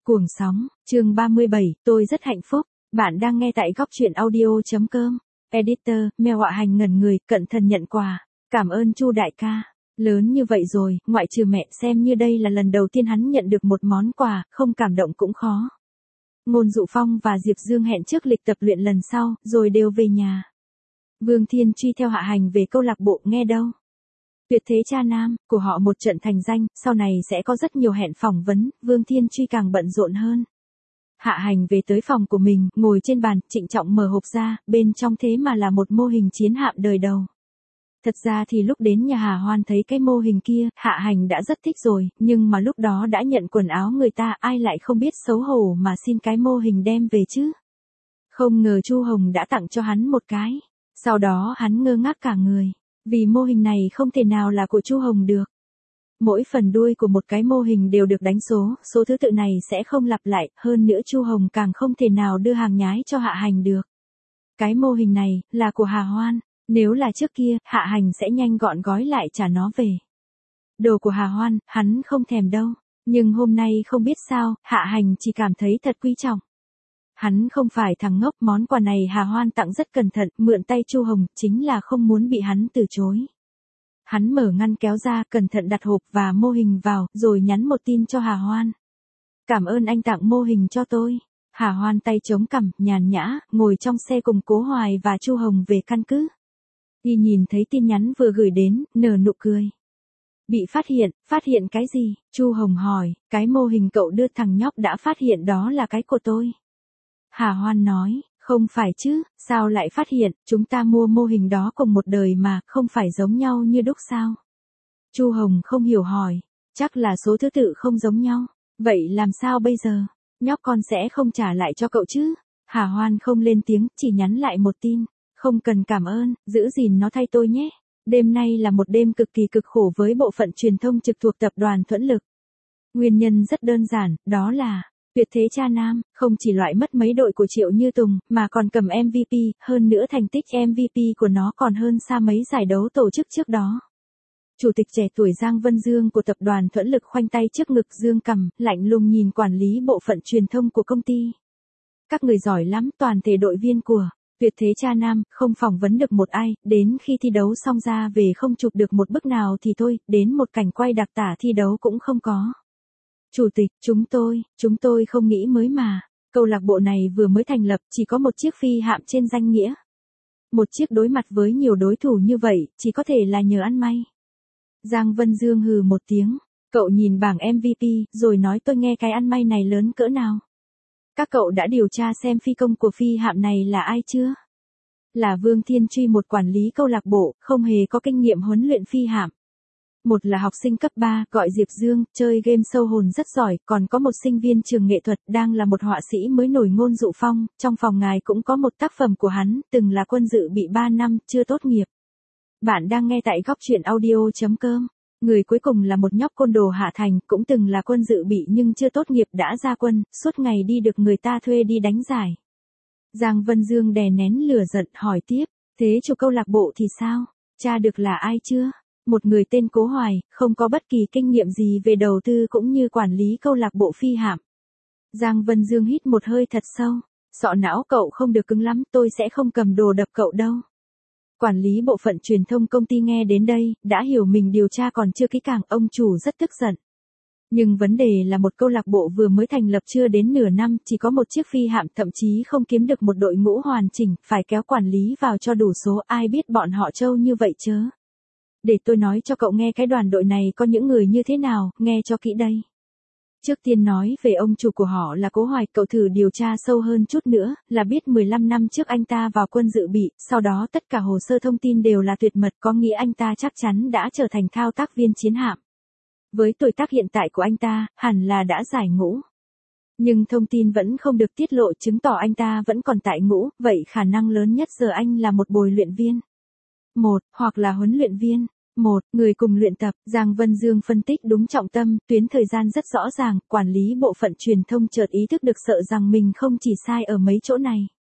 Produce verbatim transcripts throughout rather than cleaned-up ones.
Cuồng sóng, chương ba mươi bảy, tôi rất hạnh phúc. Bạn đang nghe tại góc truyện audio.com. Editor, mèo họa hành ngẩn người, cận thần nhận quà. Cảm ơn Chu đại ca. Lớn như vậy rồi, ngoại trừ mẹ, xem như đây là lần đầu tiên hắn nhận được một món quà, không cảm động cũng khó. Ngôn Dụ Phong và Diệp Dương hẹn trước lịch tập luyện lần sau, rồi đều về nhà. Vương Thiên truy theo Hạ Hành về câu lạc bộ, nghe đâu. Tuyệt thế cha nam, của họ một trận thành danh, sau này sẽ có rất nhiều hẹn phỏng vấn, Vương Thiên truy càng bận rộn hơn. Hạ Hành về tới phòng của mình, ngồi trên bàn, trịnh trọng mở hộp ra, bên trong thế mà là một mô hình chiến hạm đời đầu. Thật ra thì lúc đến nhà Hà Hoan thấy cái mô hình kia, Hạ Hành đã rất thích rồi, nhưng mà lúc đó đã nhận quần áo người ta, ai lại không biết xấu hổ mà xin cái mô hình đem về chứ. Không ngờ Chu Hồng đã tặng cho hắn một cái, sau đó hắn ngơ ngác cả người. Vì mô hình này không thể nào là của Chu Hồng được. Mỗi phần đuôi của một cái mô hình đều được đánh số, số thứ tự này sẽ không lặp lại, hơn nữa Chu Hồng càng không thể nào đưa hàng nhái cho Hạ Hành được. Cái mô hình này, là của Hà Hoan, nếu là trước kia, Hạ Hành sẽ nhanh gọn gói lại trả nó về. Đồ của Hà Hoan, hắn không thèm đâu, nhưng hôm nay không biết sao, Hạ Hành chỉ cảm thấy thật quý trọng. Hắn không phải thằng ngốc, món quà này Hà Hoan tặng rất cẩn thận, mượn tay Chu Hồng, chính là không muốn bị hắn từ chối. Hắn mở ngăn kéo ra, cẩn thận đặt hộp và mô hình vào, rồi nhắn một tin cho Hà Hoan. Cảm ơn anh tặng mô hình cho tôi. Hà Hoan tay chống cằm, nhàn nhã, ngồi trong xe cùng Cố Hoài và Chu Hồng về căn cứ. Y nhìn thấy tin nhắn vừa gửi đến, nở nụ cười. Bị phát hiện, phát hiện cái gì? Chu Hồng hỏi, cái mô hình cậu đưa thằng nhóc đã phát hiện đó là cái của tôi. Hà Hoan nói, không phải chứ, sao lại phát hiện, chúng ta mua mô hình đó cùng một đời mà, không phải giống nhau như đúc sao? Chu Hồng không hiểu hỏi, chắc là số thứ tự không giống nhau, vậy làm sao bây giờ? Nhóc con sẽ không trả lại cho cậu chứ? Hà Hoan không lên tiếng, chỉ nhắn lại một tin, không cần cảm ơn, giữ gìn nó thay tôi nhé. Đêm nay là một đêm cực kỳ cực khổ với bộ phận truyền thông trực thuộc tập đoàn Thuẫn Lực. Nguyên nhân rất đơn giản, đó là tuyệt thế cha nam, không chỉ loại mất mấy đội của Triệu Như Tùng, mà còn cầm em vê pê, hơn nữa thành tích em vê pê của nó còn hơn xa mấy giải đấu tổ chức trước đó. Chủ tịch trẻ tuổi Giang Vân Dương của tập đoàn Thuẫn Lực khoanh tay trước ngực dương cầm, lạnh lùng nhìn quản lý bộ phận truyền thông của công ty. Các người giỏi lắm, toàn thể đội viên của tuyệt thế cha nam, không phỏng vấn được một ai, đến khi thi đấu xong ra về không chụp được một bức nào thì thôi, đến một cảnh quay đặc tả thi đấu cũng không có. Chủ tịch, chúng tôi, chúng tôi không nghĩ mới mà, câu lạc bộ này vừa mới thành lập, chỉ có một chiếc phi hạm trên danh nghĩa. Một chiếc đối mặt với nhiều đối thủ như vậy, chỉ có thể là nhờ ăn may. Giang Vân Dương hừ một tiếng, cậu nhìn bảng em vê pê, rồi nói tôi nghe cái ăn may này lớn cỡ nào. Các cậu đã điều tra xem phi công của phi hạm này là ai chưa? Là Vương Thiên Truy, một quản lý câu lạc bộ, không hề có kinh nghiệm huấn luyện phi hạm. Một là học sinh cấp ba, gọi Diệp Dương, chơi game sâu hồn rất giỏi, còn có một sinh viên trường nghệ thuật, đang là một họa sĩ mới nổi, Ngôn Dụ Phong, trong phòng ngài cũng có một tác phẩm của hắn, từng là quân dự bị ba năm, chưa tốt nghiệp. Bạn đang nghe tại góc truyện audio.com. Người cuối cùng là một nhóc côn đồ Hạ Thành, cũng từng là quân dự bị nhưng chưa tốt nghiệp đã ra quân, suốt ngày đi được người ta thuê đi đánh giải. Giang Vân Dương đè nén lửa giận, hỏi tiếp, thế chủ câu lạc bộ thì sao? Tra được là ai chưa? Một người tên Cố Hoài, không có bất kỳ kinh nghiệm gì về đầu tư cũng như quản lý câu lạc bộ phi hạm. Giang Vân Dương hít một hơi thật sâu, sọ não cậu không được cứng lắm, tôi sẽ không cầm đồ đập cậu đâu. Quản lý bộ phận truyền thông công ty nghe đến đây, đã hiểu mình điều tra còn chưa kỹ càng, ông chủ rất tức giận. Nhưng vấn đề là một câu lạc bộ vừa mới thành lập chưa đến nửa năm, chỉ có một chiếc phi hạm, thậm chí không kiếm được một đội ngũ hoàn chỉnh, phải kéo quản lý vào cho đủ số, ai biết bọn họ trâu như vậy chớ. Để tôi nói cho cậu nghe cái đoàn đội này có những người như thế nào, nghe cho kỹ đây. Trước tiên nói về ông chủ của họ là Cố Hoài, cậu thử điều tra sâu hơn chút nữa, là biết mười lăm năm trước anh ta vào quân dự bị, sau đó tất cả hồ sơ thông tin đều là tuyệt mật, có nghĩa anh ta chắc chắn đã trở thành thao tác viên chiến hạm. Với tuổi tác hiện tại của anh ta, hẳn là đã giải ngũ. Nhưng thông tin vẫn không được tiết lộ, chứng tỏ anh ta vẫn còn tại ngũ, vậy khả năng lớn nhất giờ anh là một bồi luyện viên. Một, hoặc là huấn luyện viên. Một, người cùng luyện tập, Giang Vân Dương phân tích đúng trọng tâm, tuyến thời gian rất rõ ràng, quản lý bộ phận truyền thông chợt ý thức được sợ rằng mình không chỉ sai ở mấy chỗ này.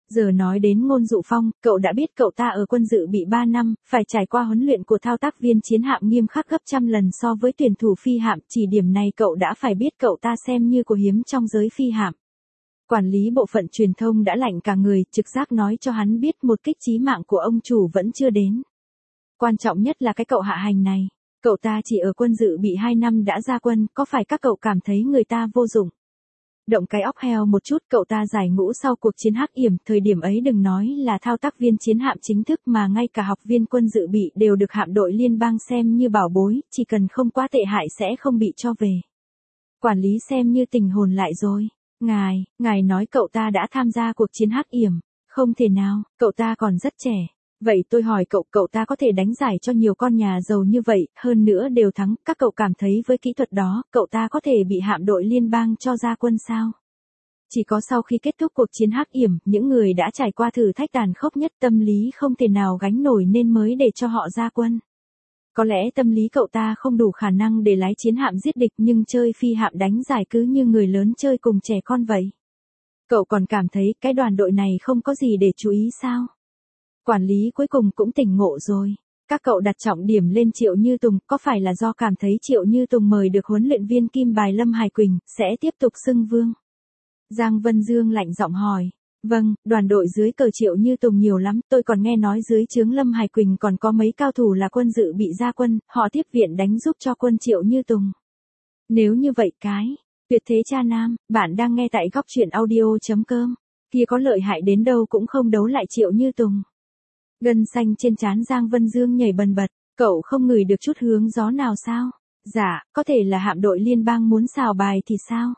Giờ nói đến Ngôn Dụ Phong, cậu đã biết cậu ta ở quân dự bị ba năm, phải trải qua huấn luyện của thao tác viên chiến hạm nghiêm khắc gấp trăm lần so với tuyển thủ phi hạm, chỉ điểm này cậu đã phải biết cậu ta xem như của hiếm trong giới phi hạm. Quản lý bộ phận truyền thông đã lạnh cả người, trực giác nói cho hắn biết một kích chí mạng của ông chủ vẫn chưa đến. Quan trọng nhất là cái cậu Hạ Hành này. Cậu ta chỉ ở quân dự bị hai năm đã ra quân, có phải các cậu cảm thấy người ta vô dụng? Động cái óc heo một chút, cậu ta giải ngũ sau cuộc chiến Hắc Yểm, thời điểm ấy đừng nói là thao tác viên chiến hạm chính thức mà ngay cả học viên quân dự bị đều được hạm đội liên bang xem như bảo bối, chỉ cần không quá tệ hại sẽ không bị cho về. Quản lý xem như tình hồn lại rồi. Ngài, ngài nói cậu ta đã tham gia cuộc chiến Hắc Yểm. Không thể nào, cậu ta còn rất trẻ. Vậy tôi hỏi cậu, cậu ta có thể đánh giải cho nhiều con nhà giàu như vậy, hơn nữa đều thắng, các cậu cảm thấy với kỹ thuật đó, cậu ta có thể bị hạm đội liên bang cho ra quân sao? Chỉ có sau khi kết thúc cuộc chiến Hắc Yểm, những người đã trải qua thử thách tàn khốc nhất tâm lý không thể nào gánh nổi nên mới để cho họ ra quân. Có lẽ tâm lý cậu ta không đủ khả năng để lái chiến hạm giết địch nhưng chơi phi hạm đánh giải cứ như người lớn chơi cùng trẻ con vậy. Cậu còn cảm thấy cái đoàn đội này không có gì để chú ý sao? Quản lý cuối cùng cũng tỉnh ngộ rồi. Các cậu đặt trọng điểm lên Triệu Như Tùng, có phải là do cảm thấy Triệu Như Tùng mời được huấn luyện viên kim bài Lâm Hải Quỳnh, sẽ tiếp tục xưng vương? Giang Vân Dương lạnh giọng hỏi. Vâng, đoàn đội dưới cờ Triệu Như Tùng nhiều lắm, tôi còn nghe nói dưới trướng Lâm Hải Quỳnh còn có mấy cao thủ là quân dự bị ra quân, họ tiếp viện đánh giúp cho quân Triệu Như Tùng. Nếu như vậy cái, tuyệt thế cha nam, bạn đang nghe tại góc truyện audio chấm com, kia có lợi hại đến đâu cũng không đấu lại Triệu Như Tùng. Gân xanh trên trán Giang Vân Dương nhảy bần bật, cậu không ngửi được chút hướng gió nào sao? Dạ, có thể là hạm đội liên bang muốn xào bài thì sao?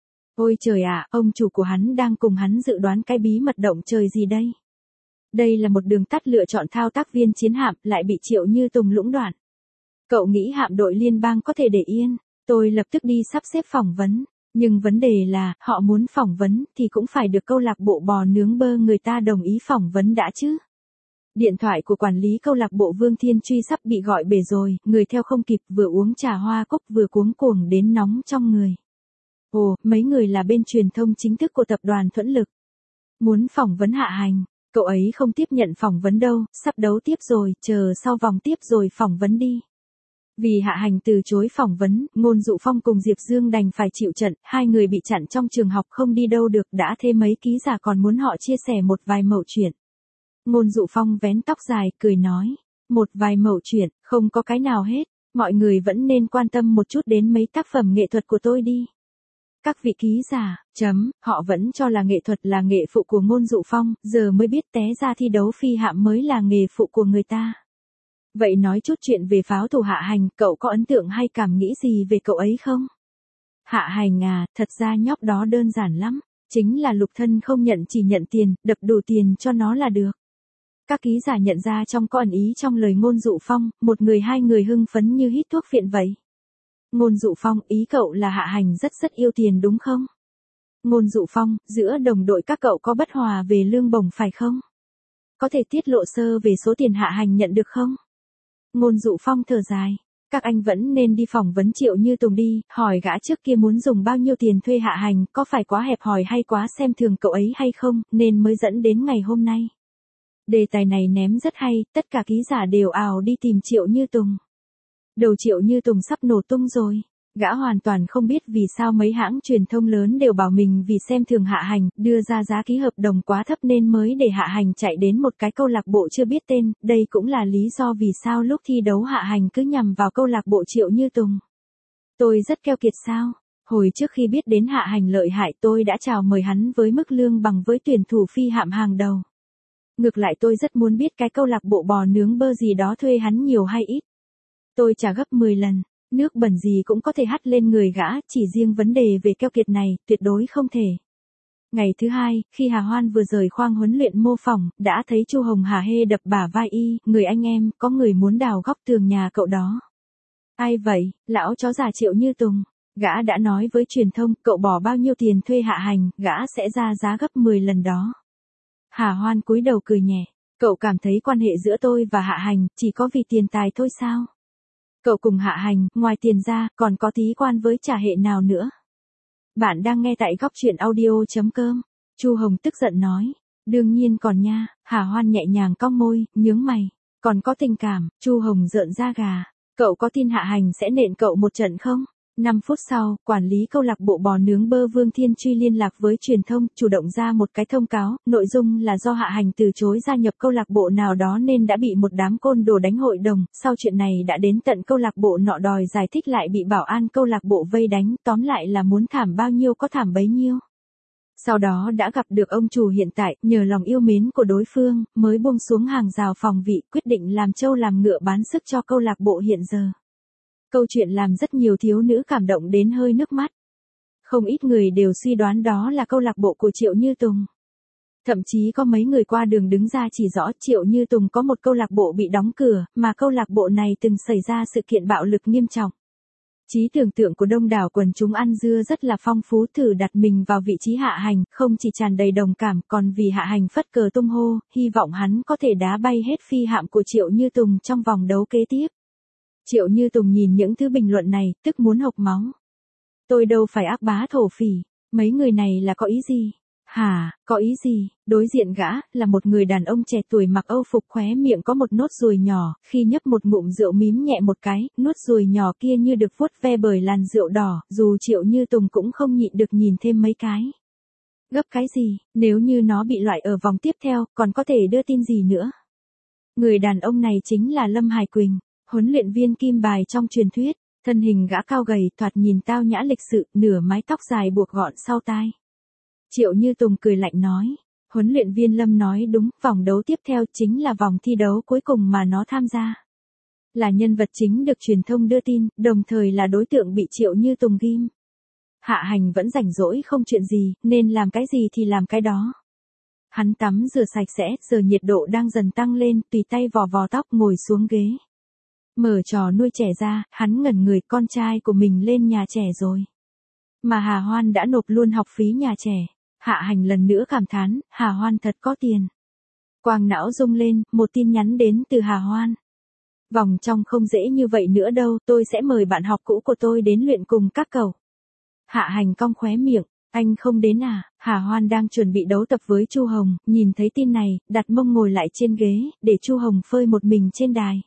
Ôi trời ạ, ông chủ của hắn đang cùng hắn dự đoán cái bí mật động trời gì đây? Đây là một đường tắt lựa chọn thao tác viên chiến hạm lại bị Triệu Như Tùng lũng đoạn. Cậu nghĩ hạm đội liên bang có thể để yên? Tôi lập tức đi sắp xếp phỏng vấn. Nhưng vấn đề là, họ muốn phỏng vấn thì cũng phải được câu lạc bộ bò nướng bơ người ta đồng ý phỏng vấn đã chứ. Điện thoại của quản lý câu lạc bộ Vương Thiên Truy sắp bị gọi bể rồi, người theo không kịp vừa uống trà hoa cúc vừa cuống cuồng đến nóng trong người. Ồ, mấy người là bên truyền thông chính thức của tập đoàn Thuẫn Lực. Muốn phỏng vấn Hạ Hành, cậu ấy không tiếp nhận phỏng vấn đâu, sắp đấu tiếp rồi, chờ sau vòng tiếp rồi phỏng vấn đi. Vì Hạ Hành từ chối phỏng vấn, Ngôn Dụ Phong cùng Diệp Dương đành phải chịu trận, hai người bị chặn trong trường học không đi đâu được, đã thế mấy ký giả còn muốn họ chia sẻ một vài mẩu chuyện. Ngôn Dụ Phong vén tóc dài, cười nói, một vài mẩu chuyện, không có cái nào hết, mọi người vẫn nên quan tâm một chút đến mấy tác phẩm nghệ thuật của tôi đi. Các vị ký giả, chấm, họ vẫn cho là nghệ thuật là nghệ phụ của Ngôn Dụ Phong, giờ mới biết té ra thi đấu phi hạm mới là nghề phụ của người ta. Vậy nói chút chuyện về pháo thủ Hạ Hành, cậu có ấn tượng hay cảm nghĩ gì về cậu ấy không? Hạ Hành à, thật ra nhóc đó đơn giản lắm, chính là lục thân không nhận chỉ nhận tiền, đập đủ tiền cho nó là được. Các ký giả nhận ra trong có ẩn ý trong lời Ngôn Dụ Phong, một người hai người hưng phấn như hít thuốc phiện vậy. Ngôn Dụ Phong, ý cậu là Hạ Hành rất rất yêu tiền đúng không? Ngôn Dụ Phong, giữa đồng đội các cậu có bất hòa về lương bổng phải không? Có thể tiết lộ sơ về số tiền Hạ Hành nhận được không? Ngôn Dụ Phong thở dài. Các anh vẫn nên đi phỏng vấn Triệu Như Tùng đi, hỏi gã trước kia muốn dùng bao nhiêu tiền thuê Hạ Hành, có phải quá hẹp hòi hay quá xem thường cậu ấy hay không, nên mới dẫn đến ngày hôm nay. Đề tài này ném rất hay, tất cả ký giả đều ào đi tìm Triệu Như Tùng. Đầu Triệu Như Tùng sắp nổ tung rồi. Gã hoàn toàn không biết vì sao mấy hãng truyền thông lớn đều bảo mình vì xem thường Hạ Hành, đưa ra giá ký hợp đồng quá thấp nên mới để Hạ Hành chạy đến một cái câu lạc bộ chưa biết tên, đây cũng là lý do vì sao lúc thi đấu Hạ Hành cứ nhằm vào câu lạc bộ Triệu Như Tùng. Tôi rất keo kiệt sao? Hồi trước khi biết đến Hạ Hành lợi hại tôi đã chào mời hắn với mức lương bằng với tuyển thủ phi hạm hàng đầu. Ngược lại tôi rất muốn biết cái câu lạc bộ bò nướng bơ gì đó thuê hắn nhiều hay ít. Tôi trả gấp mười lần. Nước bẩn gì cũng có thể hắt lên người gã, chỉ riêng vấn đề về keo kiệt này, tuyệt đối không thể. Ngày thứ hai, khi Hà Hoan vừa rời khoang huấn luyện mô phỏng, đã thấy Chu Hồng Hà hê đập bả vai y, người anh em, có người muốn đào góc tường nhà cậu đó. Ai vậy, lão chó già Triệu Như Tùng, gã đã nói với truyền thông, cậu bỏ bao nhiêu tiền thuê Hạ Hành, gã sẽ ra giá gấp mười lần đó. Hà Hoan cúi đầu cười nhẹ, cậu cảm thấy quan hệ giữa tôi và Hạ Hành, chỉ có vì tiền tài thôi sao? Cậu cùng Hạ Hành, ngoài tiền ra, còn có tí quan với trả hệ nào nữa? Bạn đang nghe tại góc truyện audio chấm com. Chu Hồng tức giận nói. Đương nhiên còn nha, Hà Hoan nhẹ nhàng cong môi, nhướng mày. Còn có tình cảm, Chu Hồng rợn da gà. Cậu có tin Hạ Hành sẽ nện cậu một trận không? năm phút sau, quản lý câu lạc bộ bò nướng bơ Vương Thiên Truy liên lạc với truyền thông, chủ động ra một cái thông cáo, nội dung là do Hạ Hành từ chối gia nhập câu lạc bộ nào đó nên đã bị một đám côn đồ đánh hội đồng, sau chuyện này đã đến tận câu lạc bộ nọ đòi giải thích lại bị bảo an câu lạc bộ vây đánh, tóm lại là muốn thảm bao nhiêu có thảm bấy nhiêu. Sau đó đã gặp được ông chủ hiện tại, nhờ lòng yêu mến của đối phương, mới buông xuống hàng rào phòng vị, quyết định làm trâu làm ngựa bán sức cho câu lạc bộ hiện giờ. Câu chuyện làm rất nhiều thiếu nữ cảm động đến hơi nước mắt. Không ít người đều suy đoán đó là câu lạc bộ của Triệu Như Tùng. Thậm chí có mấy người qua đường đứng ra chỉ rõ Triệu Như Tùng có một câu lạc bộ bị đóng cửa, mà câu lạc bộ này từng xảy ra sự kiện bạo lực nghiêm trọng. Trí tưởng tượng của đông đảo quần chúng ăn dưa rất là phong phú, thử đặt mình vào vị trí Hạ Hành, không chỉ tràn đầy đồng cảm còn vì Hạ Hành phất cờ tung hô, hy vọng hắn có thể đá bay hết phi hạm của Triệu Như Tùng trong vòng đấu kế tiếp. Triệu Như Tùng nhìn những thứ bình luận này, tức muốn hộc máu. Tôi đâu phải ác bá thổ phỉ, mấy người này là có ý gì? Hả, có ý gì? Đối diện gã, là một người đàn ông trẻ tuổi mặc âu phục, khóe miệng có một nốt ruồi nhỏ, khi nhấp một ngụm rượu mím nhẹ một cái, nốt ruồi nhỏ kia như được vuốt ve bởi làn rượu đỏ, dù Triệu Như Tùng cũng không nhịn được nhìn thêm mấy cái. Gấp cái gì, nếu như nó bị loại ở vòng tiếp theo, còn có thể đưa tin gì nữa? Người đàn ông này chính là Lâm Hải Quỳnh, huấn luyện viên kim bài trong truyền thuyết, thân hình gã cao gầy, thoạt nhìn tao nhã lịch sự, nửa mái tóc dài buộc gọn sau tai. Triệu Như Tùng cười lạnh nói, huấn luyện viên Lâm nói đúng, vòng đấu tiếp theo chính là vòng thi đấu cuối cùng mà nó tham gia. Là nhân vật chính được truyền thông đưa tin, đồng thời là đối tượng bị Triệu Như Tùng ghim. Hạ Hành vẫn rảnh rỗi không chuyện gì, nên làm cái gì thì làm cái đó. Hắn tắm rửa sạch sẽ, giờ nhiệt độ đang dần tăng lên, tùy tay vò vò tóc ngồi xuống ghế. Mở trò nuôi trẻ ra, hắn ngẩn người, con trai của mình lên nhà trẻ rồi. Mà Hà Hoan đã nộp luôn học phí nhà trẻ. Hạ Hành lần nữa cảm thán, Hà Hoan thật có tiền. Quang não rung lên, một tin nhắn đến từ Hà Hoan. Vòng trong không dễ như vậy nữa đâu, tôi sẽ mời bạn học cũ của tôi đến luyện cùng các cậu. Hạ Hành cong khóe miệng, anh không đến à? Hà Hoan đang chuẩn bị đấu tập với Chu Hồng, nhìn thấy tin này, đặt mông ngồi lại trên ghế, để Chu Hồng phơi một mình trên đài.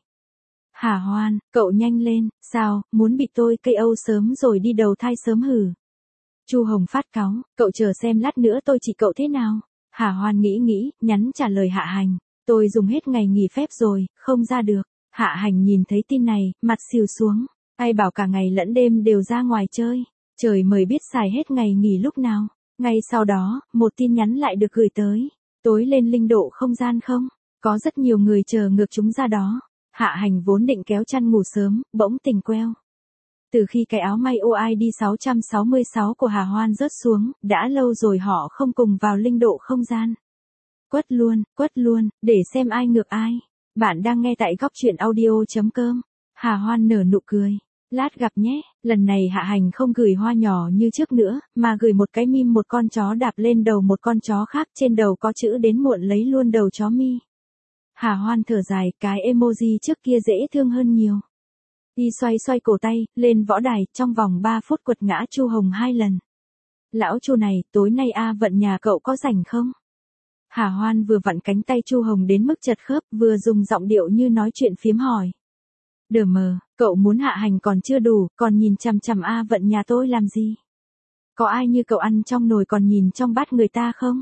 Hà Hoan, cậu nhanh lên, sao, muốn bị tôi ca o sớm rồi đi đầu thai sớm hử? Chu Hồng phát cáu, cậu chờ xem lát nữa tôi chỉ cậu thế nào. Hà Hoan nghĩ nghĩ, nhắn trả lời Hạ Hành, tôi dùng hết ngày nghỉ phép rồi, không ra được. Hạ Hành nhìn thấy tin này, mặt xìu xuống, ai bảo cả ngày lẫn đêm đều ra ngoài chơi, trời mới biết xài hết ngày nghỉ lúc nào. Ngay sau đó, một tin nhắn lại được gửi tới, tối lên linh độ không gian không? Có rất nhiều người chờ ngược chúng ra đó. Hạ Hành vốn định kéo chăn ngủ sớm, bỗng tỉnh queo. Từ khi cái áo may o i đê sáu sáu sáu của Hà Hoan rớt xuống, đã lâu rồi họ không cùng vào linh độ không gian. Quất luôn, quất luôn, để xem ai ngược ai. Bạn đang nghe tại góc truyện audio chấm com. Hà Hoan nở nụ cười. Lát gặp nhé, lần này Hạ Hành không gửi hoa nhỏ như trước nữa, mà gửi một cái meme một con chó đạp lên đầu một con chó khác, trên đầu có chữ đến muộn lấy luôn đầu chó mi. Hà Hoan thở dài, cái emoji trước kia dễ thương hơn nhiều. Đi xoay xoay cổ tay, lên võ đài, trong vòng ba phút quật ngã Chu Hồng hai lần. Lão Chu này, tối nay A Vận nhà cậu có rảnh không? Hà Hoan vừa vặn cánh tay Chu Hồng đến mức chật khớp, vừa dùng giọng điệu như nói chuyện phiếm hỏi. Đờ mờ, cậu muốn Hạ Hành còn chưa đủ, còn nhìn chằm chằm A Vận nhà tôi làm gì? Có ai như cậu ăn trong nồi còn nhìn trong bát người ta không?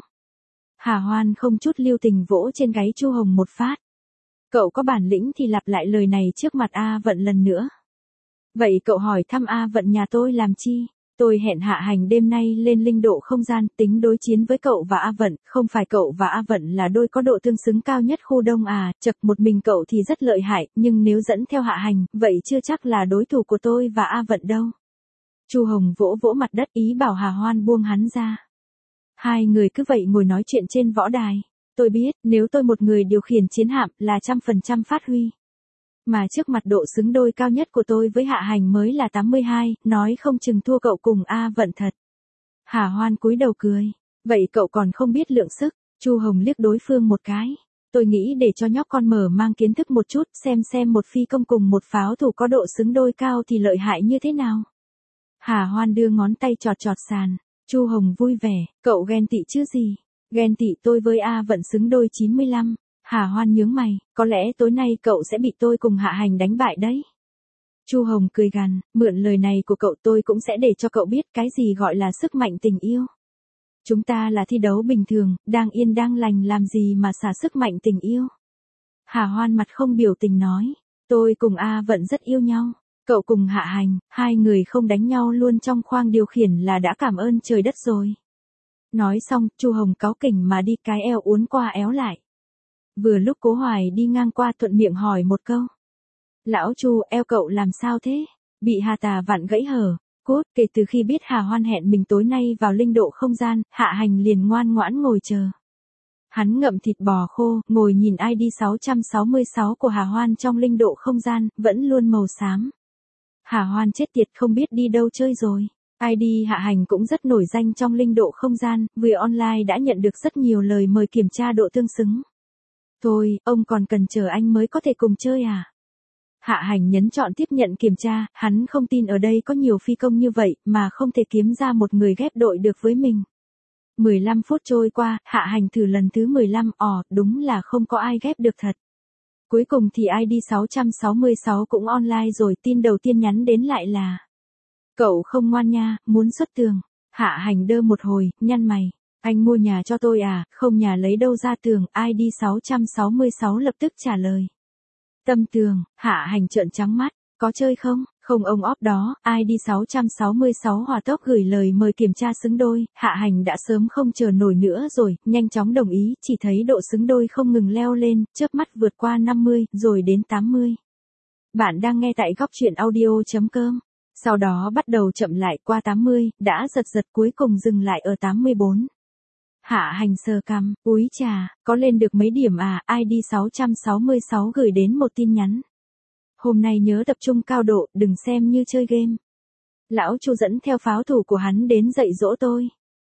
Hà Hoan không chút lưu tình vỗ trên gáy Chu Hồng một phát. Cậu có bản lĩnh thì lặp lại lời này trước mặt A Vận lần nữa. Vậy cậu hỏi thăm A Vận nhà tôi làm chi? Tôi hẹn Hạ Hành đêm nay lên linh độ không gian, tính đối chiến với cậu và A Vận, không phải cậu và A Vận là đôi có độ tương xứng cao nhất khu đông à, chật một mình cậu thì rất lợi hại, nhưng nếu dẫn theo Hạ Hành, vậy chưa chắc là đối thủ của tôi và A Vận đâu. Chu Hồng vỗ vỗ mặt đất ý bảo Hà Hoan buông hắn ra. Hai người cứ vậy ngồi nói chuyện trên võ đài. Tôi biết, nếu tôi một người điều khiển chiến hạm là trăm phần trăm phát huy. Mà trước mặt độ xứng đôi cao nhất của tôi với Hạ Hành mới là tám mươi hai, nói không chừng thua cậu cùng A Vận thật. Hà Hoan cúi đầu cười. Vậy cậu còn không biết lượng sức. Chu Hồng liếc đối phương một cái. Tôi nghĩ để cho nhóc con mở mang kiến thức một chút, xem xem một phi công cùng một pháo thủ có độ xứng đôi cao thì lợi hại như thế nào. Hà Hoan đưa ngón tay chọt chọt sàn. Chu Hồng vui vẻ, cậu ghen tị chứ gì. Ghen tị tôi với A Vận xứng đôi chín mươi lăm. Hà Hoan nhướng mày, có lẽ tối nay cậu sẽ bị tôi cùng Hạ Hành đánh bại đấy. Chu Hồng cười gằn, mượn lời này của cậu tôi cũng sẽ để cho cậu biết cái gì gọi là sức mạnh tình yêu. Chúng ta là thi đấu bình thường, đang yên đang lành làm gì mà xả sức mạnh tình yêu. Hà Hoan mặt không biểu tình nói, tôi cùng A Vận rất yêu nhau. Cậu cùng Hạ Hành, hai người không đánh nhau luôn trong khoang điều khiển là đã cảm ơn trời đất rồi. Nói xong, Chu Hồng cáu kỉnh mà đi cái eo uốn qua éo lại. Vừa lúc Cố Hoài đi ngang qua thuận miệng hỏi một câu. Lão Chu, eo cậu làm sao thế? Bị Hà Tà vặn gãy hở. Cốt, kể từ khi biết Hà Hoan hẹn mình tối nay vào linh độ không gian, Hạ Hành liền ngoan ngoãn ngồi chờ. Hắn ngậm thịt bò khô, ngồi nhìn i đê sáu sáu sáu của Hà Hoan trong linh độ không gian, vẫn luôn màu xám. Hà Hoan chết tiệt không biết đi đâu chơi rồi. i đê Hạ Hành cũng rất nổi danh trong linh độ không gian, vừa online đã nhận được rất nhiều lời mời kiểm tra độ tương xứng. Thôi, ông còn cần chờ anh mới có thể cùng chơi à? Hạ Hành nhấn chọn tiếp nhận kiểm tra, hắn không tin ở đây có nhiều phi công như vậy, mà không thể kiếm ra một người ghép đội được với mình. mười lăm phút trôi qua, Hạ Hành thử lần thứ mười lăm, ỏ, đúng là không có ai ghép được thật. Cuối cùng thì i đê sáu sáu sáu cũng online rồi, tin đầu tiên nhắn đến lại là: cậu không ngoan nha, muốn xuất tường. Hạ Hành đơ một hồi, nhăn mày. Anh mua nhà cho tôi à, không nhà lấy đâu ra tường, i đê sáu sáu sáu lập tức trả lời. Tâm tường, Hạ Hành trợn trắng mắt, có chơi không? Không ông óp đó, i đê sáu sáu sáu hòa tốc gửi lời mời kiểm tra xứng đôi, Hạ Hành đã sớm không chờ nổi nữa rồi, nhanh chóng đồng ý, chỉ thấy độ xứng đôi không ngừng leo lên, chớp mắt vượt qua năm mươi, rồi đến tám mươi. Bạn đang nghe tại góc truyện audio chấm com. Sau đó bắt đầu chậm lại qua tám mươi, đã giật giật cuối cùng dừng lại ở tám mươi bốn. Hạ Hành sờ cằm, úi chà, có lên được mấy điểm à, i đê sáu sáu sáu gửi đến một tin nhắn. Hôm nay nhớ tập trung cao độ, đừng xem như chơi game. Lão Chu dẫn theo pháo thủ của hắn đến dạy dỗ tôi.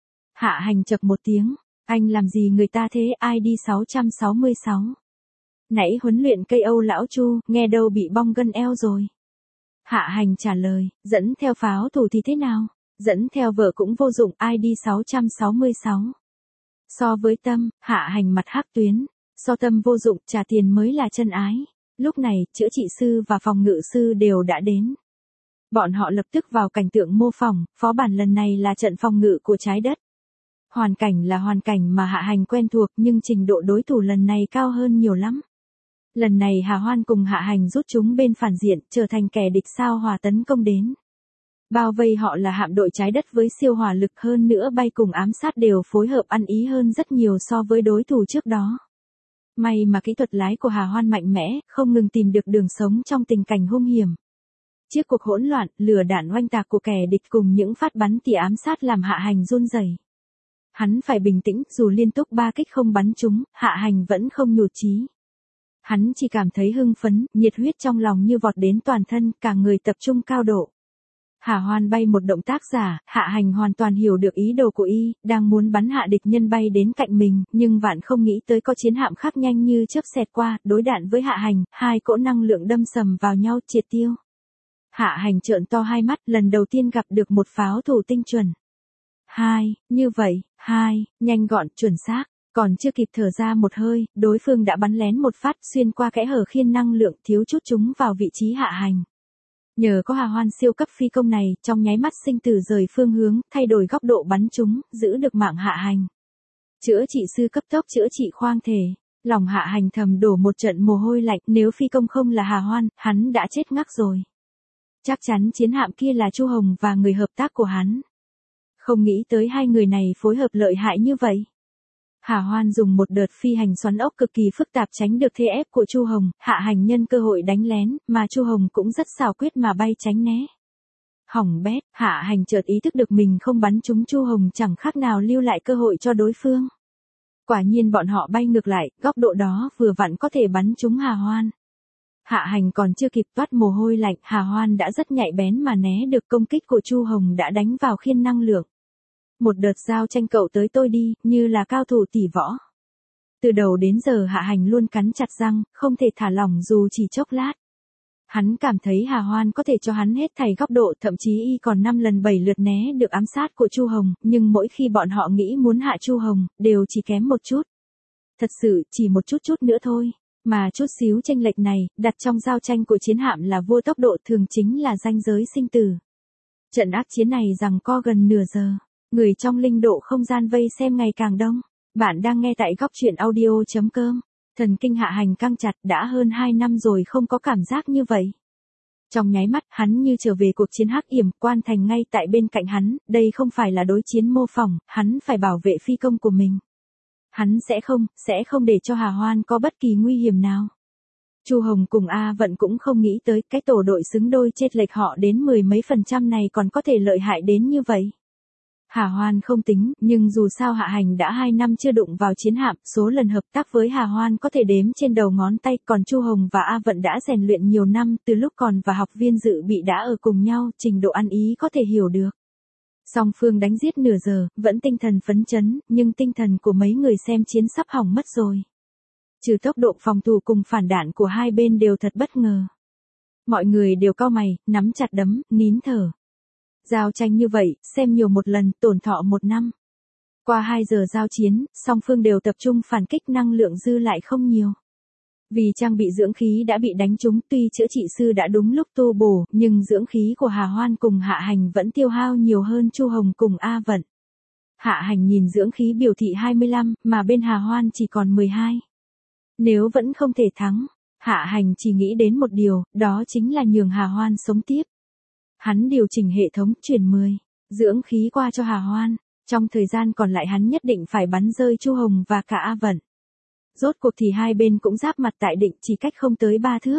Hạ Hành chậc một tiếng, anh làm gì người ta thế, i đê sáu sáu sáu. Nãy huấn luyện cây Âu lão Chu, nghe đâu bị bong gân eo rồi. Hạ Hành trả lời, dẫn theo pháo thủ thì thế nào? Dẫn theo vợ cũng vô dụng, i đê sáu sáu sáu. So với Tâm, Hạ Hành mặt hắc tuyến. So Tâm vô dụng, trả tiền mới là chân ái. Lúc này, chữa trị sư và phòng ngự sư đều đã đến. Bọn họ lập tức vào cảnh tượng mô phỏng, phó bản lần này là trận phòng ngự của trái đất. Hoàn cảnh là hoàn cảnh mà Hạ Hành quen thuộc nhưng trình độ đối thủ lần này cao hơn nhiều lắm. Lần này Hà Hoan cùng Hạ Hành rút chúng bên phản diện, trở thành kẻ địch sao hỏa tấn công đến. Bao vây họ là hạm đội trái đất với siêu hỏa lực, hơn nữa bay cùng ám sát đều phối hợp ăn ý hơn rất nhiều so với đối thủ trước đó. May mà kỹ thuật lái của Hà Hoan mạnh mẽ, không ngừng tìm được đường sống trong tình cảnh hung hiểm. Chiếc cuộc hỗn loạn, lửa đạn oanh tạc của kẻ địch cùng những phát bắn tỉa ám sát làm Hạ Hành run rẩy. Hắn phải bình tĩnh, dù liên tục ba kích không bắn trúng, Hạ Hành vẫn không nhụt chí. Hắn chỉ cảm thấy hưng phấn, nhiệt huyết trong lòng như vọt đến toàn thân, cả người tập trung cao độ. Hà Hoan bay một động tác giả, Hạ Hành hoàn toàn hiểu được ý đồ của y, đang muốn bắn hạ địch nhân bay đến cạnh mình, nhưng vạn không nghĩ tới có chiến hạm khác nhanh như chớp xẹt qua, đối đạn với Hạ Hành, hai cỗ năng lượng đâm sầm vào nhau, triệt tiêu. Hạ Hành trợn to hai mắt, lần đầu tiên gặp được một pháo thủ tinh chuẩn. Hai, như vậy, hai, nhanh gọn, chuẩn xác. Còn chưa kịp thở ra một hơi, đối phương đã bắn lén một phát xuyên qua kẽ hở khiên năng lượng, thiếu chút chúng vào vị trí Hạ Hành. Nhờ có Hà Hoan siêu cấp phi công này, trong nháy mắt sinh tử rời phương hướng, thay đổi góc độ bắn chúng, giữ được mạng Hạ Hành. Chữa trị sư cấp tốc chữa trị khoang thể. Lòng Hạ Hành thầm đổ một trận mồ hôi lạnh, nếu phi công không là Hà Hoan, hắn đã chết ngắc rồi. Chắc chắn chiến hạm kia là Chu Hồng và người hợp tác của hắn. Không nghĩ tới hai người này phối hợp lợi hại như vậy. Hà Hoan dùng một đợt phi hành xoắn ốc cực kỳ phức tạp tránh được thế ép của Chu Hồng, Hạ Hành nhân cơ hội đánh lén, mà Chu Hồng cũng rất xảo quyết mà bay tránh né. Hỏng bét, Hạ Hành chợt ý thức được mình không bắn trúng Chu Hồng chẳng khác nào lưu lại cơ hội cho đối phương. Quả nhiên bọn họ bay ngược lại, góc độ đó vừa vặn có thể bắn trúng Hà Hoan. Hạ Hành còn chưa kịp toát mồ hôi lạnh, Hà Hoan đã rất nhạy bén mà né được công kích của Chu Hồng đã đánh vào khiên năng lượng. Một đợt giao tranh cậu tới tôi đi, như là cao thủ tỷ võ. Từ đầu đến giờ Hạ Hành luôn cắn chặt răng, không thể thả lỏng dù chỉ chốc lát. Hắn cảm thấy Hà Hoan có thể cho hắn hết thảy góc độ, thậm chí y còn năm lần bảy lượt né được ám sát của Chu Hồng, nhưng mỗi khi bọn họ nghĩ muốn hạ Chu Hồng, đều chỉ kém một chút. Thật sự, chỉ một chút chút nữa thôi. Mà chút xíu chênh lệch này, đặt trong giao tranh của chiến hạm là vua tốc độ thường chính là ranh giới sinh tử. Trận ác chiến này giằng co gần nửa giờ. Người trong linh độ không gian vây xem ngày càng đông. Bạn đang nghe tại góc truyện audio chấm com. Thần kinh Hạ Hành căng chặt, đã hơn hai năm rồi không có cảm giác như vậy. Trong nháy mắt, hắn như trở về cuộc chiến hắc yểm, Quan Thành ngay tại bên cạnh hắn, đây không phải là đối chiến mô phỏng, hắn phải bảo vệ phi công của mình. Hắn sẽ không, sẽ không để cho Hà Hoan có bất kỳ nguy hiểm nào. Chu Hồng cùng A Vận cũng không nghĩ tới cái tổ đội xứng đôi chênh lệch họ đến mười mấy phần trăm này còn có thể lợi hại đến như vậy. Hà Hoan không tính, nhưng dù sao Hạ Hành đã hai năm chưa đụng vào chiến hạm, số lần hợp tác với Hà Hoan có thể đếm trên đầu ngón tay, còn Chu Hồng và A Vận đã rèn luyện nhiều năm, từ lúc còn và học viên dự bị đã ở cùng nhau, trình độ ăn ý có thể hiểu được. Song phương đánh giết nửa giờ, vẫn tinh thần phấn chấn, nhưng tinh thần của mấy người xem chiến sắp hỏng mất rồi. Trừ tốc độ phòng thủ cùng phản đạn của hai bên đều thật bất ngờ. Mọi người đều cau mày, nắm chặt đấm, nín thở. Giao tranh như vậy, xem nhiều một lần, tổn thọ một năm. Qua hai giờ giao chiến, song phương đều tập trung phản kích, năng lượng dư lại không nhiều. Vì trang bị dưỡng khí đã bị đánh trúng, tuy chữa trị sư đã đúng lúc tu bổ, nhưng dưỡng khí của Hà Hoan cùng Hạ Hành vẫn tiêu hao nhiều hơn Chu Hồng cùng A Vận. Hạ Hành nhìn dưỡng khí biểu thị hai mươi lăm, mà bên Hà Hoan chỉ còn mười hai. Nếu vẫn không thể thắng, Hạ Hành chỉ nghĩ đến một điều, đó chính là nhường Hà Hoan sống tiếp. Hắn điều chỉnh hệ thống, chuyển mười dưỡng khí qua cho Hà Hoan. Trong thời gian còn lại hắn nhất định phải bắn rơi Chu Hồng và cả A Vận. Rốt cuộc thì hai bên cũng giáp mặt tại định, chỉ cách không tới ba thước.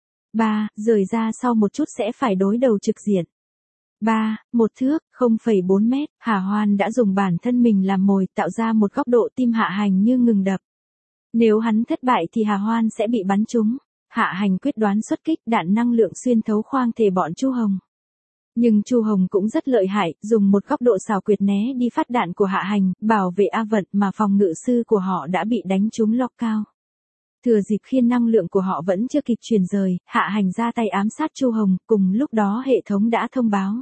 ba, rời ra sau một chút sẽ phải đối đầu trực diện. ba, một thước, không phẩy bốn mét, Hà Hoan đã dùng bản thân mình làm mồi, tạo ra một góc độ tim Hạ Hành như ngừng đập. Nếu hắn thất bại thì Hà Hoan sẽ bị bắn trúng. Hạ Hành quyết đoán xuất kích, đạn năng lượng xuyên thấu khoang thể bọn Chu Hồng. Nhưng Chu Hồng cũng rất lợi hại, dùng một góc độ xảo quyệt né đi phát đạn của Hạ Hành, bảo vệ A Vận, mà phòng ngự sư của họ đã bị đánh trúng lọc cao. Thừa dịp khiên năng lượng của họ vẫn chưa kịp truyền rời, Hạ Hành ra tay ám sát Chu Hồng, cùng lúc đó hệ thống đã thông báo.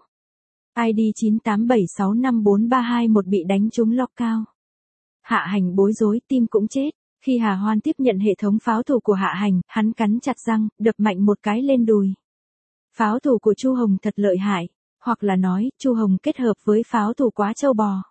i đê chín tám bảy sáu năm bốn ba hai một bị đánh trúng lọc cao. Hạ Hành bối rối, tim cũng chết. Khi Hà Hoan tiếp nhận hệ thống pháo thủ của Hạ Hành, hắn cắn chặt răng, đập mạnh một cái lên đùi. Pháo thủ của Chu Hồng thật lợi hại, hoặc là nói, Chu Hồng kết hợp với pháo thủ quá trâu bò.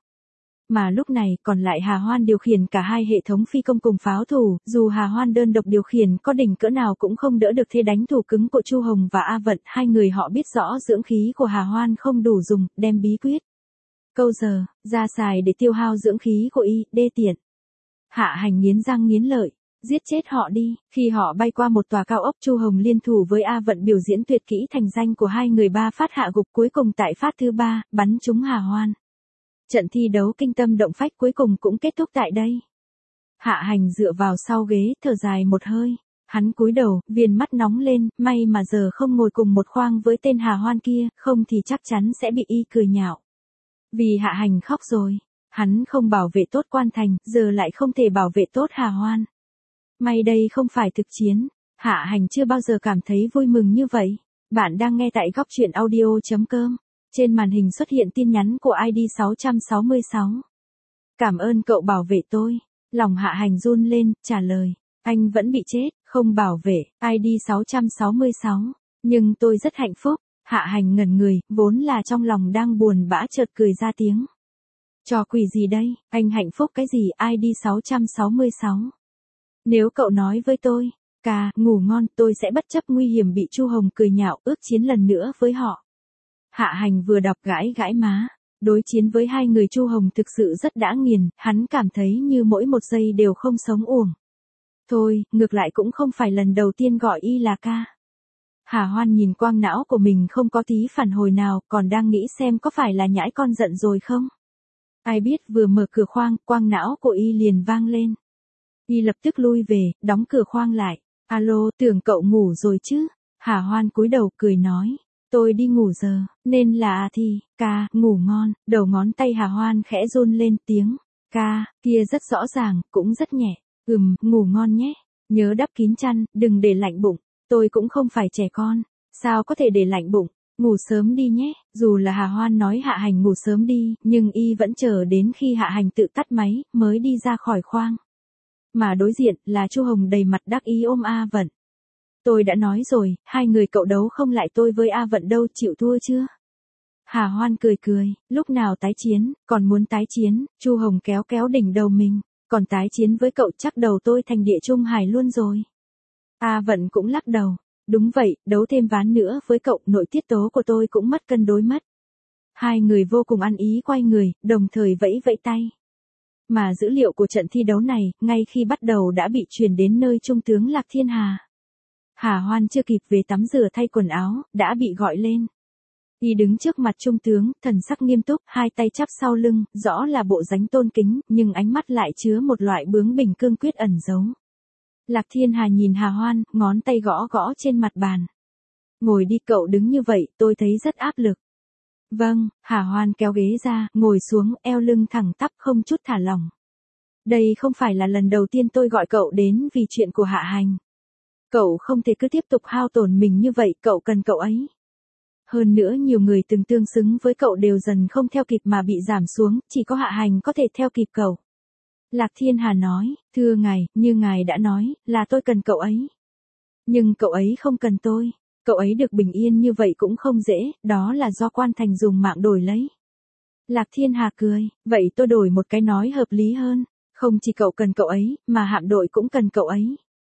Mà lúc này, còn lại Hà Hoan điều khiển cả hai hệ thống phi công cùng pháo thủ, dù Hà Hoan đơn độc điều khiển có đỉnh cỡ nào cũng không đỡ được thế đánh thủ cứng của Chu Hồng và A Vận, hai người họ biết rõ dưỡng khí của Hà Hoan không đủ dùng, đem bí quyết câu giờ ra xài để tiêu hao dưỡng khí của y, đê tiện. Hạ Hành nghiến răng nghiến lợi, giết chết họ đi. Khi họ bay qua một tòa cao ốc, Chu Hồng liên thủ với A Vận biểu diễn tuyệt kỹ thành danh của hai người, ba phát hạ gục, cuối cùng tại phát thứ ba, bắn trúng Hà Hoan. Trận thi đấu kinh tâm động phách cuối cùng cũng kết thúc tại đây. Hạ Hành dựa vào sau ghế, thở dài một hơi. Hắn cúi đầu, viền mắt nóng lên, may mà giờ không ngồi cùng một khoang với tên Hà Hoan kia, không thì chắc chắn sẽ bị y cười nhạo. Vì Hạ Hành khóc rồi. Hắn không bảo vệ tốt Quan Thành, giờ lại không thể bảo vệ tốt Hà Hoan. May đây không phải thực chiến. Hạ Hành chưa bao giờ cảm thấy vui mừng như vậy. Bạn đang nghe tại góc truyện audio chấm com. Trên màn hình xuất hiện tin nhắn của i đê sáu sáu sáu. Cảm ơn cậu bảo vệ tôi. Lòng Hạ Hành run lên, trả lời. Anh vẫn bị chết, không bảo vệ. i đê sáu sáu sáu. Nhưng tôi rất hạnh phúc. Hạ Hành ngẩn người, vốn là trong lòng đang buồn bã chợt cười ra tiếng. Trò quỷ gì đây, anh hạnh phúc cái gì, i đê sáu sáu sáu. Nếu cậu nói với tôi, ca, ngủ ngon, tôi sẽ bất chấp nguy hiểm bị Chu Hồng cười nhạo, ước chiến lần nữa với họ. Hạ Hành vừa đọc gãi gãi má. Đối chiến với hai người Chu Hồng thực sự rất đã nghiền, hắn cảm thấy như mỗi một giây đều không sống uổng. Thôi, ngược lại cũng không phải lần đầu tiên gọi y là ca. Hà Hoan nhìn quang não của mình không có tí phản hồi nào, còn đang nghĩ xem có phải là nhãi con giận rồi không. Ai biết vừa mở cửa khoang, quang não của y liền vang lên. Y lập tức lui về, đóng cửa khoang lại. Alo, tưởng cậu ngủ rồi chứ? Hà Hoan cúi đầu cười nói. Tôi đi ngủ giờ, nên là thì, ca, ngủ ngon. Đầu ngón tay Hà Hoan khẽ run lên tiếng. Ca, kia rất rõ ràng, cũng rất nhẹ. Ừm, ngủ ngon nhé. Nhớ đắp kín chăn, đừng để lạnh bụng. Tôi cũng không phải trẻ con, sao có thể để lạnh bụng, ngủ sớm đi nhé. Dù là Hà Hoan nói Hạ Hành ngủ sớm đi, nhưng y vẫn chờ đến khi Hạ Hành tự tắt máy, mới đi ra khỏi khoang. Mà đối diện là Chu Hồng đầy mặt đắc ý ôm A Vận. Tôi đã nói rồi, hai người cậu đấu không lại tôi với A Vận đâu, chịu thua chưa? Hà Hoan cười cười, lúc nào tái chiến, còn muốn tái chiến, Chu Hồng kéo kéo đỉnh đầu mình, còn tái chiến với cậu chắc đầu tôi thành địa trung hải luôn rồi. A Vận cũng lắc đầu, đúng vậy, đấu thêm ván nữa với cậu, nội tiết tố của tôi cũng mất cân đối mất. Hai người vô cùng ăn ý quay người, đồng thời vẫy vẫy tay. Mà dữ liệu của trận thi đấu này, ngay khi bắt đầu đã bị truyền đến nơi Trung tướng Lạc Thiên Hà. Hà Hoan chưa kịp về tắm rửa thay quần áo, đã bị gọi lên. Y đứng trước mặt Trung tướng, thần sắc nghiêm túc, hai tay chắp sau lưng, rõ là bộ dáng tôn kính, nhưng ánh mắt lại chứa một loại bướng bỉnh cương quyết ẩn giấu. Lạc Thiên Hà nhìn Hà Hoan, ngón tay gõ gõ trên mặt bàn. Ngồi đi, cậu đứng như vậy, tôi thấy rất áp lực. Vâng, Hà Hoan kéo ghế ra, ngồi xuống, eo lưng thẳng tắp không chút thả lỏng. Đây không phải là lần đầu tiên tôi gọi cậu đến vì chuyện của Hạ Hành. Cậu không thể cứ tiếp tục hao tổn mình như vậy, cậu cần cậu ấy. Hơn nữa nhiều người từng tương xứng với cậu đều dần không theo kịp mà bị giảm xuống, chỉ có Hạ Hành có thể theo kịp cậu. Lạc Thiên Hà nói, thưa ngài, như ngài đã nói, là tôi cần cậu ấy. Nhưng cậu ấy không cần tôi. Cậu ấy được bình yên như vậy cũng không dễ, đó là do Quan Thành dùng mạng đổi lấy. Lạc Thiên Hà cười, vậy tôi đổi một cái nói hợp lý hơn. Không chỉ cậu cần cậu ấy, mà hạm đội cũng cần cậu ấy.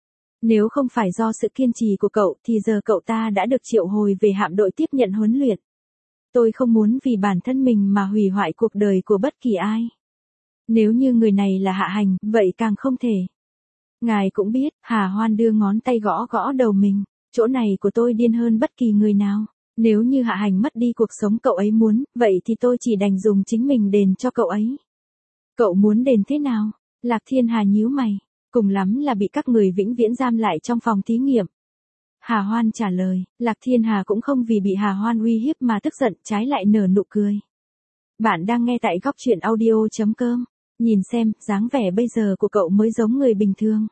Nếu không phải do sự kiên trì của cậu thì giờ cậu ta đã được triệu hồi về hạm đội tiếp nhận huấn luyện. Tôi không muốn vì bản thân mình mà hủy hoại cuộc đời của bất kỳ ai. Nếu như người này là Hạ Hành, vậy càng không thể. Ngài cũng biết, Hà Hoan đưa ngón tay gõ gõ đầu mình, chỗ này của tôi điên hơn bất kỳ người nào. Nếu như Hạ Hành mất đi cuộc sống cậu ấy muốn, vậy thì tôi chỉ đành dùng chính mình đền cho cậu ấy. Cậu muốn đền thế nào? Lạc Thiên Hà nhíu mày, cùng lắm là bị các người vĩnh viễn giam lại trong phòng thí nghiệm. Hà Hoan trả lời, Lạc Thiên Hà cũng không vì bị Hà Hoan uy hiếp mà tức giận, trái lại nở nụ cười. Bạn đang nghe tại góc truyện audio chấm com. Nhìn xem, dáng vẻ bây giờ của cậu mới giống người bình thường.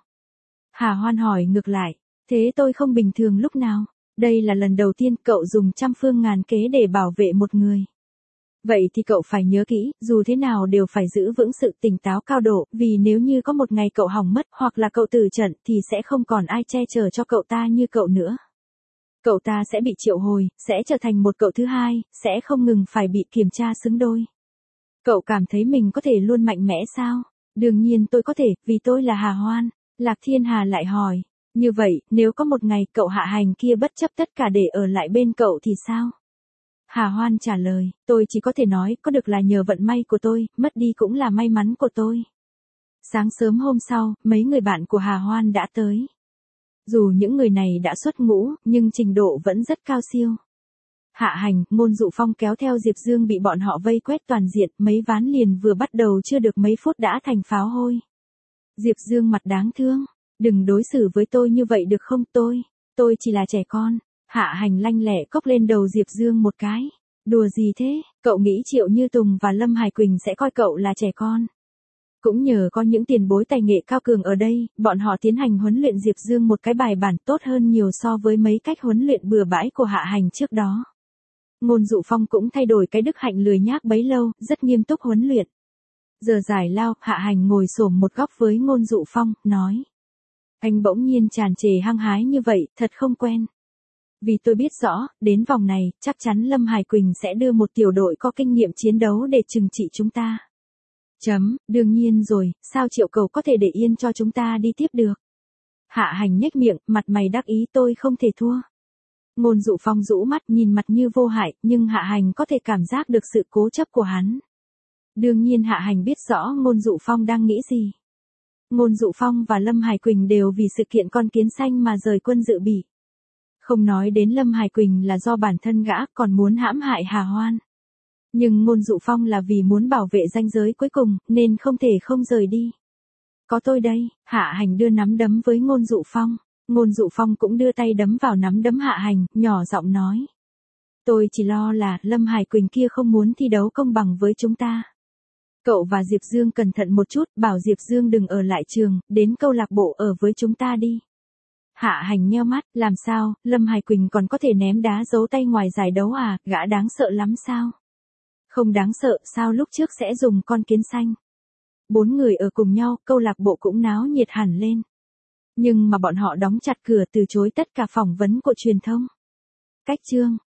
Hà Hoan hỏi ngược lại, thế tôi không bình thường lúc nào? Đây là lần đầu tiên cậu dùng trăm phương ngàn kế để bảo vệ một người. Vậy thì cậu phải nhớ kỹ, dù thế nào đều phải giữ vững sự tỉnh táo cao độ, vì nếu như có một ngày cậu hỏng mất hoặc là cậu từ trận thì sẽ không còn ai che chở cho cậu ta như cậu nữa. Cậu ta sẽ bị triệu hồi, sẽ trở thành một cậu thứ hai, sẽ không ngừng phải bị kiểm tra xứng đôi. Cậu cảm thấy mình có thể luôn mạnh mẽ sao? Đương nhiên tôi có thể, vì tôi là Hà Hoan. Lạc Thiên Hà lại hỏi, như vậy, nếu có một ngày cậu Hạ Hành kia bất chấp tất cả để ở lại bên cậu thì sao? Hà Hoan trả lời, tôi chỉ có thể nói, có được là nhờ vận may của tôi, mất đi cũng là may mắn của tôi. Sáng sớm hôm sau, mấy người bạn của Hà Hoan đã tới. Dù những người này đã xuất ngũ, nhưng trình độ vẫn rất cao siêu. Hạ Hành, Ngôn Dụ Phong kéo theo Diệp Dương bị bọn họ vây quét toàn diện, mấy ván liền vừa bắt đầu chưa được mấy phút đã thành pháo hôi. Diệp Dương mặt đáng thương, đừng đối xử với tôi như vậy được không, tôi, tôi chỉ là trẻ con. Hạ Hành lanh lẹ cốc lên đầu Diệp Dương một cái. Đùa gì thế, cậu nghĩ Triệu Như Tùng và Lâm Hải Quỳnh sẽ coi cậu là trẻ con. Cũng nhờ có những tiền bối tài nghệ cao cường ở đây, bọn họ tiến hành huấn luyện Diệp Dương một cái bài bản tốt hơn nhiều so với mấy cách huấn luyện bừa bãi của Hạ Hành trước đó. Ngôn Dụ Phong cũng thay đổi cái đức hạnh lười nhác bấy lâu, rất nghiêm túc huấn luyện. Giờ giải lao, Hạ Hành ngồi xổm một góc với Ngôn Dụ Phong, nói. Anh bỗng nhiên tràn trề hăng hái như vậy, thật không quen. Vì tôi biết rõ, đến vòng này, chắc chắn Lâm Hải Quỳnh sẽ đưa một tiểu đội có kinh nghiệm chiến đấu để trừng trị chúng ta. Chấm, đương nhiên rồi, sao Triệu Cầu có thể để yên cho chúng ta đi tiếp được? Hạ Hành nhếch miệng, mặt mày đắc ý, tôi không thể thua. Ngôn Dụ Phong rũ mắt nhìn mặt như vô hại, nhưng Hạ Hành có thể cảm giác được sự cố chấp của hắn. Đương nhiên Hạ Hành biết rõ Ngôn Dụ Phong đang nghĩ gì. Ngôn Dụ Phong và Lâm Hải Quỳnh đều vì sự kiện con kiến xanh mà rời quân dự bị. Không nói đến Lâm Hải Quỳnh là do bản thân gã còn muốn hãm hại Hà Hoan. Nhưng Ngôn Dụ Phong là vì muốn bảo vệ ranh giới cuối cùng, nên không thể không rời đi. Có tôi đây, Hạ Hành đưa nắm đấm với Ngôn Dụ Phong. Ngôn Dụ Phong cũng đưa tay đấm vào nắm đấm Hạ Hành, nhỏ giọng nói. Tôi chỉ lo là Lâm Hải Quỳnh kia không muốn thi đấu công bằng với chúng ta. Cậu và Diệp Dương cẩn thận một chút, bảo Diệp Dương đừng ở lại trường, đến câu lạc bộ ở với chúng ta đi. Hạ Hành nheo mắt, làm sao, Lâm Hải Quỳnh còn có thể ném đá giấu tay ngoài giải đấu à, gã đáng sợ lắm sao? Không đáng sợ, sao lúc trước sẽ dùng con kiến xanh? Bốn người ở cùng nhau, câu lạc bộ cũng náo nhiệt hẳn lên. Nhưng mà bọn họ đóng chặt cửa từ chối tất cả phỏng vấn của truyền thông. Cách chương